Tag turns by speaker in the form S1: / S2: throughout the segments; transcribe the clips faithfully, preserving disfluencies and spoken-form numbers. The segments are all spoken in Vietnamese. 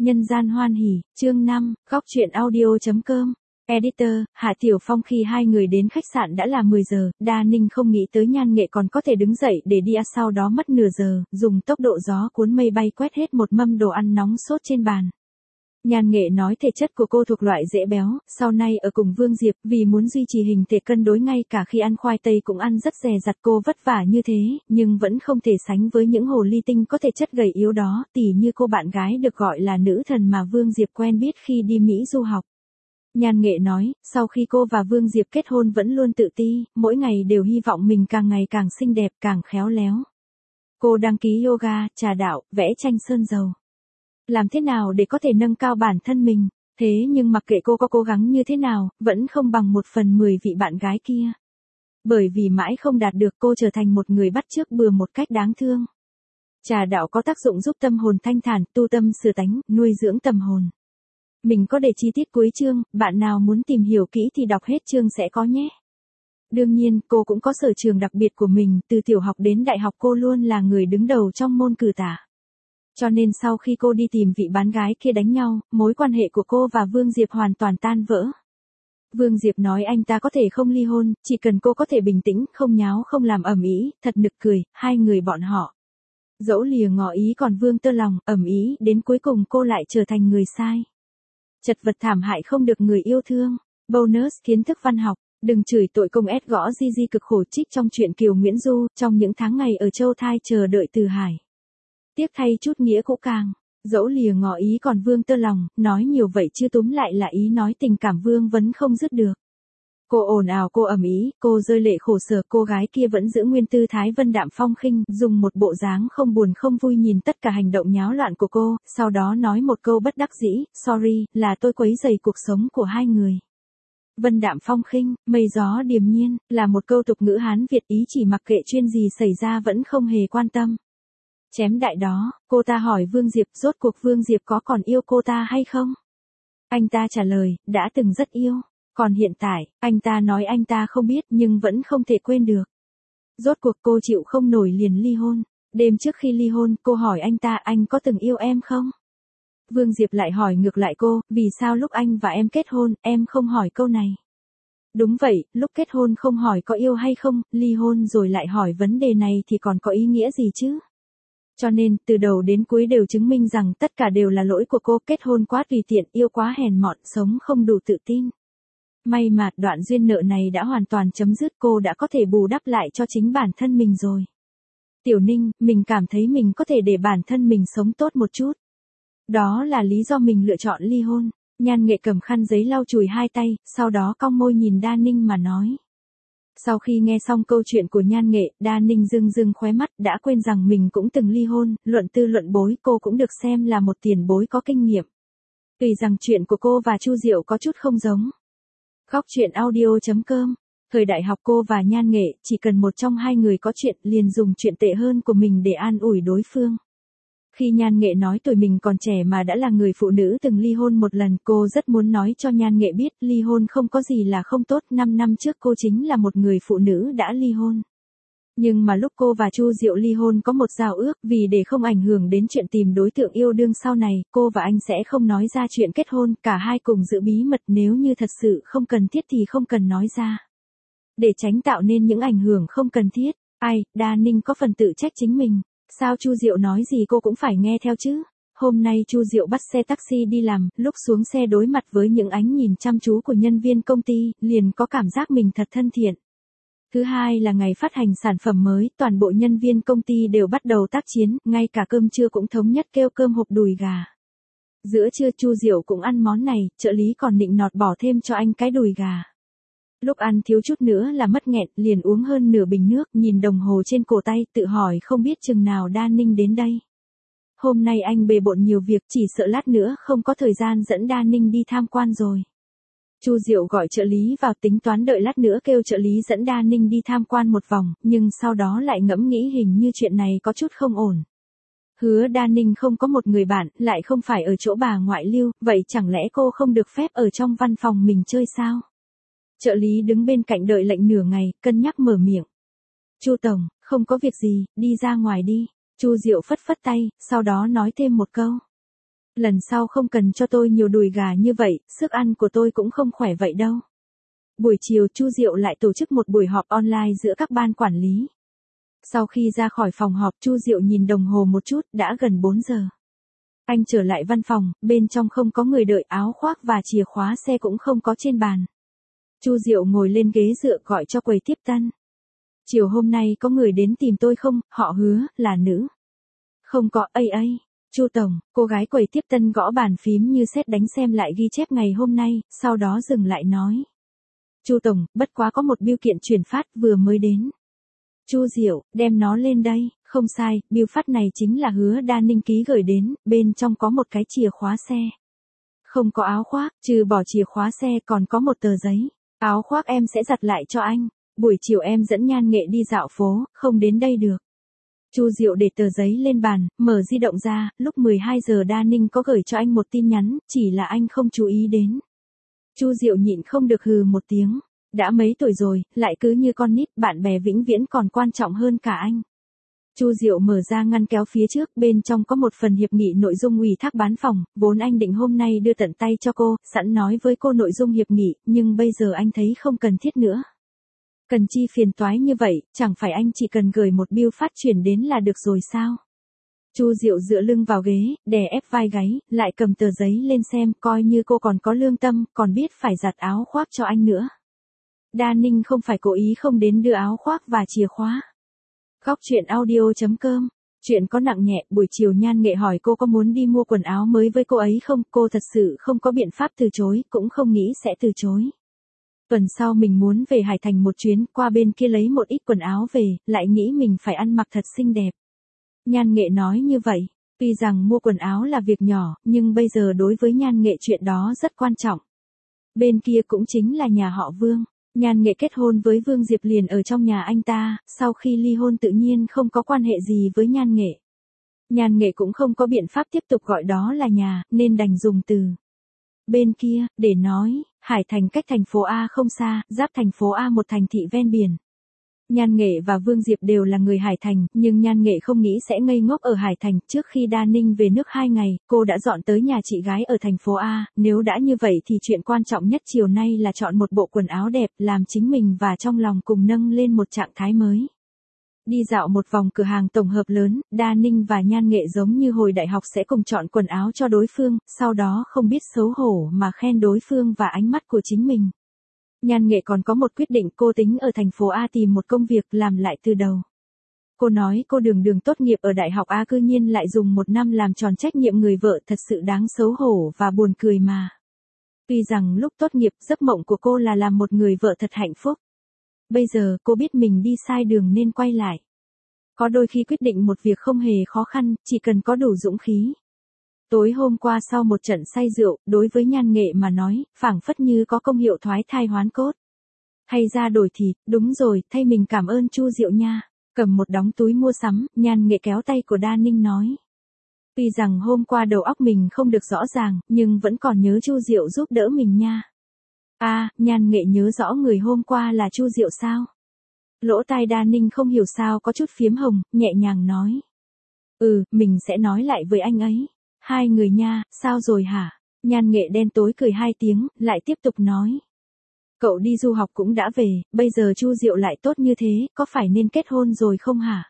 S1: Nhân gian hoan hỉ, chương năm, góc truyện audio.com. Editor, Hạ Tiểu Phong. Khi hai người đến khách sạn đã là mười giờ, Đa Ninh không nghĩ tới Nhan Nghệ còn có thể đứng dậy để đi, sau đó mất nửa giờ, dùng tốc độ gió cuốn mây bay quét hết một mâm đồ ăn nóng sốt trên bàn. Nhan Nghệ nói thể chất của cô thuộc loại dễ béo, sau này ở cùng Vương Diệp, vì muốn duy trì hình thể cân đối ngay cả khi ăn khoai tây cũng ăn rất dè dặt. Cô vất vả như thế, nhưng vẫn không thể sánh với những hồ ly tinh có thể chất gầy yếu đó, tỉ như cô bạn gái được gọi là nữ thần mà Vương Diệp quen biết khi đi Mỹ du học. Nhan Nghệ nói, sau khi cô và Vương Diệp kết hôn vẫn luôn tự ti, mỗi ngày đều hy vọng mình càng ngày càng xinh đẹp, càng khéo léo. Cô đăng ký yoga, trà đạo, vẽ tranh sơn dầu. Làm thế nào để có thể nâng cao bản thân mình, thế nhưng mặc kệ cô có cố gắng như thế nào, vẫn không bằng một phần mười vị bạn gái kia. Bởi vì mãi không đạt được, cô trở thành một người bắt chước bừa một cách đáng thương. Trà đạo có tác dụng giúp tâm hồn thanh thản, tu tâm sửa tánh, nuôi dưỡng tâm hồn. Mình có để chi tiết cuối chương, bạn nào muốn tìm hiểu kỹ thì đọc hết chương sẽ có nhé. Đương nhiên, cô cũng có sở trường đặc biệt của mình, từ tiểu học đến đại học cô luôn là người đứng đầu trong môn cử tả. Cho nên sau khi cô đi tìm vị bán gái kia đánh nhau, mối quan hệ của cô và Vương Diệp hoàn toàn tan vỡ. Vương Diệp nói anh ta có thể không ly hôn, chỉ cần cô có thể bình tĩnh, không nháo không làm ầm ĩ. Thật nực cười, hai người bọn họ dẫu lìa ngỏ ý còn Vương tơ lòng, ầm ĩ, đến cuối cùng cô lại trở thành người sai. Chật vật thảm hại không được người yêu thương. Bonus kiến thức văn học. Đừng chửi tội công ép gõ Gigi cực khổ trích trong truyện Kiều Nguyễn Du, trong những tháng ngày ở Châu Thai chờ đợi Từ Hải. Tiếc thay chút nghĩa cũ càng. Dẫu lìa ngỏ ý còn Vương tơ lòng, nói nhiều vậy chứ túm lại là ý nói tình cảm Vương vẫn không dứt được. Cô ồn ào, cô ầm ĩ, cô rơi lệ khổ sở, cô gái kia vẫn giữ nguyên tư thái vân đạm phong khinh, dùng một bộ dáng không buồn không vui nhìn tất cả hành động nháo loạn của cô, sau đó nói một câu bất đắc dĩ, sorry, là tôi quấy rầy cuộc sống của hai người. Vân đạm phong khinh, mây gió điềm nhiên, là một câu tục ngữ Hán Việt, ý chỉ mặc kệ chuyện gì xảy ra vẫn không hề quan tâm. Chém đại đó, cô ta hỏi Vương Diệp, rốt cuộc Vương Diệp có còn yêu cô ta hay không? Anh ta trả lời, đã từng rất yêu. Còn hiện tại, anh ta nói anh ta không biết nhưng vẫn không thể quên được. Rốt cuộc cô chịu không nổi liền ly hôn. Đêm trước khi ly hôn, cô hỏi anh ta, anh có từng yêu em không? Vương Diệp lại hỏi ngược lại cô, vì sao lúc anh và em kết hôn, em không hỏi câu này? Đúng vậy, lúc kết hôn không hỏi có yêu hay không, ly hôn rồi lại hỏi vấn đề này thì còn có ý nghĩa gì chứ? Cho nên, từ đầu đến cuối đều chứng minh rằng tất cả đều là lỗi của cô, kết hôn quá tùy tiện, yêu quá hèn mọn, sống không đủ tự tin. May mà, đoạn duyên nợ này đã hoàn toàn chấm dứt, cô đã có thể bù đắp lại cho chính bản thân mình rồi. Tiểu Ninh, mình cảm thấy mình có thể để bản thân mình sống tốt một chút. Đó là lý do mình lựa chọn ly hôn. Nhan Nghệ cầm khăn giấy lau chùi hai tay, sau đó cong môi nhìn Đa Ninh mà nói. Sau khi nghe xong câu chuyện của Nhan Nghệ, Đa Ninh rưng rưng khóe mắt, đã quên rằng mình cũng từng ly hôn, luận tư luận bối, cô cũng được xem là một tiền bối có kinh nghiệm. Tuy rằng chuyện của cô và Chu Diệu có chút không giống. Góc truyện audio.com. Thời đại học cô và Nhan Nghệ, chỉ cần một trong hai người có chuyện, liền dùng chuyện tệ hơn của mình để an ủi đối phương. Khi Nhan Nghệ nói tuổi mình còn trẻ mà đã là người phụ nữ từng ly hôn một lần, cô rất muốn nói cho Nhan Nghệ biết ly hôn không có gì là không tốt. Năm năm trước cô chính là một người phụ nữ đã ly hôn. Nhưng mà lúc cô và Chu Diệu ly hôn có một giao ước, vì để không ảnh hưởng đến chuyện tìm đối tượng yêu đương sau này, cô và anh sẽ không nói ra chuyện kết hôn, cả hai cùng giữ bí mật, nếu như thật sự không cần thiết thì không cần nói ra. Để tránh tạo nên những ảnh hưởng không cần thiết. Ai, Đa Ninh có phần tự trách chính mình. Sao Chu Diệu nói gì cô cũng phải nghe theo chứ? Hôm nay Chu Diệu bắt xe taxi đi làm, lúc xuống xe đối mặt với những ánh nhìn chăm chú của nhân viên công ty, liền có cảm giác mình thật thân thiện. Thứ hai là ngày phát hành sản phẩm mới, toàn bộ nhân viên công ty đều bắt đầu tác chiến, ngay cả cơm trưa cũng thống nhất kêu cơm hộp đùi gà. Giữa trưa Chu Diệu cũng ăn món này, trợ lý còn nịnh nọt bỏ thêm cho anh cái đùi gà. Lúc ăn thiếu chút nữa là mất nghẹn, liền uống hơn nửa bình nước, nhìn đồng hồ trên cổ tay, tự hỏi không biết chừng nào Đa Ninh đến đây. Hôm nay anh bề bộn nhiều việc, chỉ sợ lát nữa không có thời gian dẫn Đa Ninh đi tham quan rồi. Chu Diệu gọi trợ lý vào, tính toán đợi lát nữa kêu trợ lý dẫn Đa Ninh đi tham quan một vòng, nhưng sau đó lại ngẫm nghĩ hình như chuyện này có chút không ổn. Hứa Đa Ninh không có một người bạn, lại không phải ở chỗ bà ngoại lưu, vậy chẳng lẽ cô không được phép ở trong văn phòng mình chơi sao? Trợ lý đứng bên cạnh đợi lệnh nửa ngày, cân nhắc mở miệng. Chu tổng, không có việc gì, đi ra ngoài đi. Chu Diệu phất phất tay, sau đó nói thêm một câu. Lần sau không cần cho tôi nhiều đùi gà như vậy, sức ăn của tôi cũng không khỏe vậy đâu. Buổi chiều Chu Diệu lại tổ chức một buổi họp online giữa các ban quản lý. Sau khi ra khỏi phòng họp Chu Diệu nhìn đồng hồ một chút, đã gần bốn giờ. Anh trở lại văn phòng, bên trong không có người đợi, áo khoác và chìa khóa xe cũng không có trên bàn. Chu Diệu ngồi lên ghế dựa gọi cho quầy tiếp tân. Chiều hôm nay có người đến tìm tôi không, họ hứa, là nữ. Không có, ây ây. Chu Tổng, cô gái quầy tiếp tân gõ bàn phím như sét đánh xem lại ghi chép ngày hôm nay, sau đó dừng lại nói. Chu Tổng, bất quá có một bưu kiện chuyển phát vừa mới đến. Chu Diệu, đem nó lên đây, không sai, bưu phát này chính là Hứa Đa Ninh ký gửi đến, bên trong có một cái chìa khóa xe. Không có áo khoác, trừ bỏ chìa khóa xe còn có một tờ giấy. Áo khoác em sẽ giặt lại cho anh, buổi chiều em dẫn Nhan Nghệ đi dạo phố, không đến đây được. Chu Diệu để tờ giấy lên bàn, mở di động ra, lúc mười hai giờ Đa Ninh có gửi cho anh một tin nhắn, chỉ là anh không chú ý đến. Chu Diệu nhịn không được hừ một tiếng. Đã mấy tuổi rồi, lại cứ như con nít, bạn bè vĩnh viễn còn quan trọng hơn cả anh. Chu Diệu mở ra ngăn kéo phía trước, bên trong có một phần hiệp nghị nội dung ủy thác bán phòng, vốn anh định hôm nay đưa tận tay cho cô, sẵn nói với cô nội dung hiệp nghị, nhưng bây giờ anh thấy không cần thiết nữa. Cần chi phiền toái như vậy, chẳng phải anh chỉ cần gửi một bưu phát chuyển đến là được rồi sao? Chu Diệu dựa lưng vào ghế, đè ép vai gáy, lại cầm tờ giấy lên xem, coi như cô còn có lương tâm, còn biết phải giặt áo khoác cho anh nữa. Đa Ninh không phải cố ý không đến đưa áo khoác và chìa khóa. Góc truyện audio chấm com. Chuyện có nặng nhẹ, buổi chiều Nhan Nghệ hỏi cô có muốn đi mua quần áo mới với cô ấy không, cô thật sự không có biện pháp từ chối, cũng không nghĩ sẽ từ chối. Tuần sau mình muốn về Hải Thành một chuyến, qua bên kia lấy một ít quần áo về, lại nghĩ mình phải ăn mặc thật xinh đẹp. Nhan Nghệ nói như vậy, tuy rằng mua quần áo là việc nhỏ, nhưng bây giờ đối với Nhan Nghệ chuyện đó rất quan trọng. Bên kia cũng chính là nhà họ Vương. Nhan Nghệ kết hôn với Vương Diệp liền ở trong nhà anh ta, sau khi ly hôn tự nhiên không có quan hệ gì với Nhan Nghệ. Nhan Nghệ cũng không có biện pháp tiếp tục gọi đó là nhà, nên đành dùng từ bên kia, để nói, Hải Thành cách thành phố A không xa, giáp thành phố A một thành thị ven biển. Nhan Nghệ và Vương Diệp đều là người Hải Thành, nhưng Nhan Nghệ không nghĩ sẽ ngây ngốc ở Hải Thành. Trước khi Đa Ninh về nước hai ngày, cô đã dọn tới nhà chị gái ở thành phố A, nếu đã như vậy thì chuyện quan trọng nhất chiều nay là chọn một bộ quần áo đẹp, làm chính mình và trong lòng cùng nâng lên một trạng thái mới. Đi dạo một vòng cửa hàng tổng hợp lớn, Đa Ninh và Nhan Nghệ giống như hồi đại học sẽ cùng chọn quần áo cho đối phương, sau đó không biết xấu hổ mà khen đối phương và ánh mắt của chính mình. Nhan Nghệ còn có một quyết định, cô tính ở thành phố A tìm một công việc làm lại từ đầu. Cô nói cô đường đường tốt nghiệp ở đại học A cư nhiên lại dùng một năm làm tròn trách nhiệm người vợ, thật sự đáng xấu hổ và buồn cười mà. Tuy rằng lúc tốt nghiệp giấc mộng của cô là làm một người vợ thật hạnh phúc. Bây giờ cô biết mình đi sai đường nên quay lại. Có đôi khi quyết định một việc không hề khó khăn, chỉ cần có đủ dũng khí. Tối hôm qua sau một trận say rượu, đối với Nhan Nghệ mà nói, phảng phất như có công hiệu thoái thai hoán cốt. Hay ra đổi thịt, đúng rồi, thay mình cảm ơn Chu Diệu nha. Cầm một đống túi mua sắm, Nhan Nghệ kéo tay của Đa Ninh nói. Tuy rằng hôm qua đầu óc mình không được rõ ràng, nhưng vẫn còn nhớ Chu Diệu giúp đỡ mình nha. À, Nhan Nghệ nhớ rõ người hôm qua là Chu Diệu sao? Lỗ tai Đa Ninh không hiểu sao có chút phiếm hồng, nhẹ nhàng nói. Ừ, mình sẽ nói lại với anh ấy. Hai người nha, sao rồi hả? Nhan Nghệ đen tối cười hai tiếng, lại tiếp tục nói. Cậu đi du học cũng đã về, bây giờ Chu Diệu lại tốt như thế, có phải nên kết hôn rồi không hả?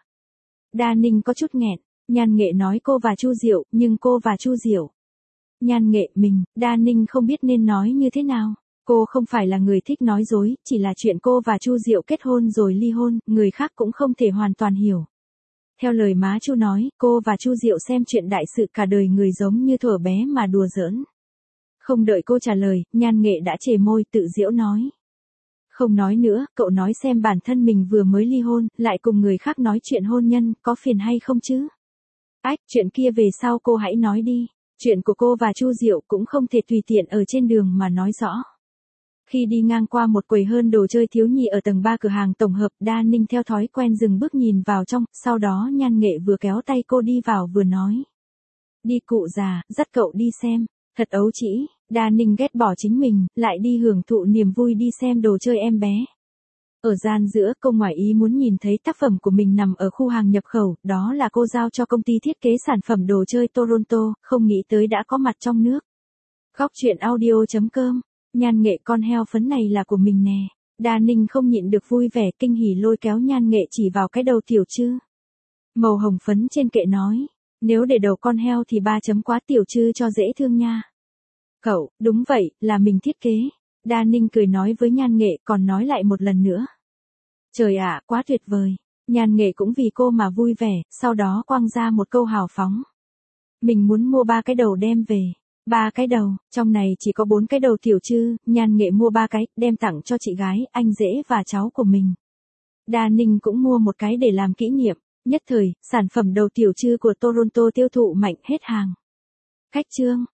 S1: Đa Ninh có chút nghẹn, Nhan Nghệ nói cô và Chu Diệu, nhưng cô và Chu Diệu. Nhan Nghệ mình, Đa Ninh không biết nên nói như thế nào. Cô không phải là người thích nói dối, chỉ là chuyện cô và Chu Diệu kết hôn rồi ly hôn, người khác cũng không thể hoàn toàn hiểu. Theo lời má Chu nói, cô và Chu Diệu xem chuyện đại sự cả đời người giống như thuở bé mà đùa giỡn. Không đợi cô trả lời, Nhan Nghệ đã chề môi tự giễu nói. Không nói nữa, cậu nói xem bản thân mình vừa mới ly hôn, lại cùng người khác nói chuyện hôn nhân, có phiền hay không chứ? Ách, chuyện kia về sau cô hãy nói đi. Chuyện của cô và Chu Diệu cũng không thể tùy tiện ở trên đường mà nói rõ. Khi đi ngang qua một quầy hơn đồ chơi thiếu nhi ở tầng ba cửa hàng tổng hợp, Đa Ninh theo thói quen dừng bước nhìn vào trong, sau đó Nhan Nghệ vừa kéo tay cô đi vào vừa nói. Đi cụ già, dắt cậu đi xem, thật ấu trĩ. Đa Ninh ghét bỏ chính mình, lại đi hưởng thụ niềm vui đi xem đồ chơi em bé. Ở gian giữa, cô ngoài ý muốn nhìn thấy tác phẩm của mình nằm ở khu hàng nhập khẩu, đó là cô giao cho công ty thiết kế sản phẩm đồ chơi Toronto, không nghĩ tới đã có mặt trong nước. Góc truyện audio.com, nhan nghệ con heo phấn này là của mình nè. Đa Ninh không nhịn được vui vẻ kinh hỉ lôi kéo nhan nghệ chỉ vào cái đầu tiểu trư. Màu hồng phấn trên kệ nói, nếu để đầu con heo thì ba chấm quá tiểu trư cho dễ thương nha. Cậu, đúng vậy, là mình thiết kế. Đa Ninh cười nói với nhan nghệ còn nói lại một lần nữa. Trời ạ, quá tuyệt vời. Nhan nghệ cũng vì cô mà vui vẻ, sau đó quăng ra một câu hào phóng. Mình muốn mua ba cái đầu đem về. Ba cái đầu, trong này chỉ có bốn cái đầu tiểu trư, nhan nghệ mua ba cái, đem tặng cho chị gái, anh rể và cháu của mình. Đa Ninh cũng mua một cái để làm kỷ niệm. Nhất thời, sản phẩm đầu tiểu trư của Toronto tiêu thụ mạnh hết hàng. Khách trương.